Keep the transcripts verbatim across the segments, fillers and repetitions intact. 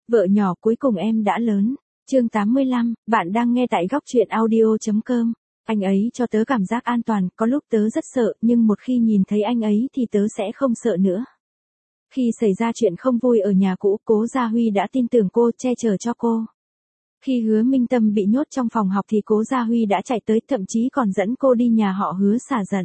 Vợ nhỏ cuối cùng em đã lớn. Chương tám mươi lăm, bạn đang nghe tại góc truyện audio chấm com. Anh ấy cho tớ cảm giác an toàn, có lúc tớ rất sợ, nhưng một khi nhìn thấy anh ấy thì tớ sẽ không sợ nữa. Khi xảy ra chuyện không vui ở nhà cũ, Cố Gia Huy đã tin tưởng cô, che chở cho cô. Khi Hứa Minh Tâm bị nhốt trong phòng học thì Cố Gia Huy đã chạy tới, thậm chí còn dẫn cô đi nhà họ Hứa xả giận.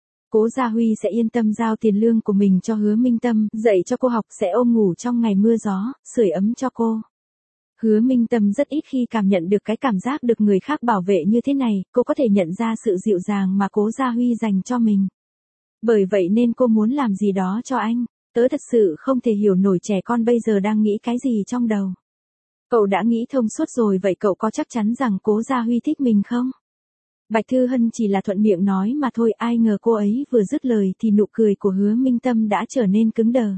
Cố Gia Huy sẽ yên tâm giao tiền lương của mình cho Hứa Minh Tâm, dạy cho cô học, sẽ ôm ngủ trong ngày mưa gió, sưởi ấm cho cô. Hứa Minh Tâm rất ít khi cảm nhận được cái cảm giác được người khác bảo vệ như thế này, cô có thể nhận ra sự dịu dàng mà Cố Gia Huy dành cho mình. Bởi vậy nên cô muốn làm gì đó cho anh. Tớ thật sự không thể hiểu nổi trẻ con bây giờ đang nghĩ cái gì trong đầu. Cậu đã nghĩ thông suốt rồi, vậy cậu có chắc chắn rằng Cố Gia Huy thích mình không? Bạch Thư Hân chỉ là thuận miệng nói mà thôi, ai ngờ cô ấy vừa dứt lời thì nụ cười của Hứa Minh Tâm đã trở nên cứng đờ.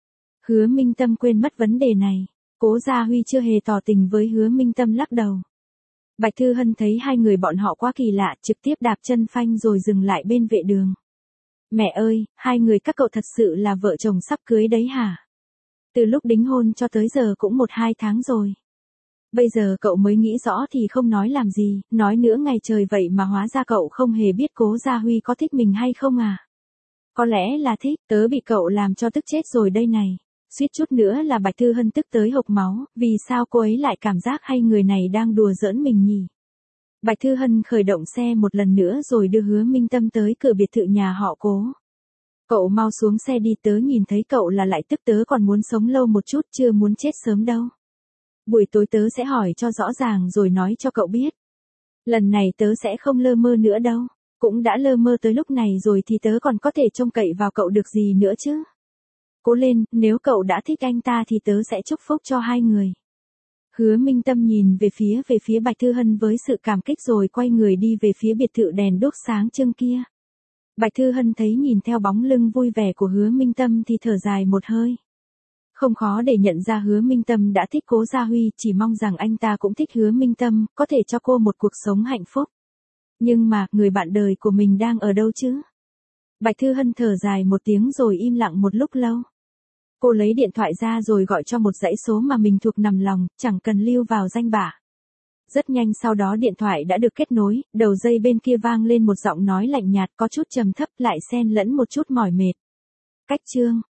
Hứa Minh Tâm quên mất vấn đề này. Cố Gia Huy chưa hề tỏ tình với Hứa Minh Tâm, lắc đầu. Bạch Thư Hân thấy hai người bọn họ quá kỳ lạ, trực tiếp đạp chân phanh rồi dừng lại bên vệ đường. Mẹ ơi, hai người các cậu thật sự là vợ chồng sắp cưới đấy hả? Từ lúc đính hôn cho tới giờ cũng một hai tháng rồi. Bây giờ cậu mới nghĩ rõ thì không nói làm gì, nói nữa ngày trời, vậy mà hóa ra cậu không hề biết Cố Gia Huy có thích mình hay không à? Có lẽ là thích, tớ bị cậu làm cho tức chết rồi đây này. Suýt chút nữa là Bạch Thư Hân tức tới hộc máu, vì sao cô ấy lại cảm giác hay người này đang đùa giỡn mình nhỉ? Bạch Thư Hân khởi động xe một lần nữa rồi đưa Hứa Minh Tâm tới cửa biệt thự nhà họ Cố. Cậu mau xuống xe đi, tớ nhìn thấy cậu là lại tức, tớ còn muốn sống lâu một chút, chưa muốn chết sớm đâu. Buổi tối tớ sẽ hỏi cho rõ ràng rồi nói cho cậu biết. Lần này tớ sẽ không lơ mơ nữa đâu. Cũng đã lơ mơ tới lúc này rồi thì tớ còn có thể trông cậy vào cậu được gì nữa chứ. Cố lên, nếu cậu đã thích anh ta thì tớ sẽ chúc phúc cho hai người. Hứa Minh Tâm nhìn về phía về phía Bạch Thư Hân với sự cảm kích rồi quay người đi về phía biệt thự đèn đốt sáng trưng kia. Bạch Thư Hân thấy nhìn theo bóng lưng vui vẻ của Hứa Minh Tâm thì thở dài một hơi. Không khó để nhận ra Hứa Minh Tâm đã thích Cố Gia Huy, chỉ mong rằng anh ta cũng thích Hứa Minh Tâm, có thể cho cô một cuộc sống hạnh phúc. Nhưng mà, người bạn đời của mình đang ở đâu chứ? Bạch Thư Hân thở dài một tiếng rồi im lặng một lúc lâu. Cô lấy điện thoại ra rồi gọi cho một dãy số mà mình thuộc nằm lòng, chẳng cần lưu vào danh bạ. Rất nhanh sau đó điện thoại đã được kết nối, đầu dây bên kia vang lên một giọng nói lạnh nhạt, có chút trầm thấp lại xen lẫn một chút mỏi mệt. Cách Trương,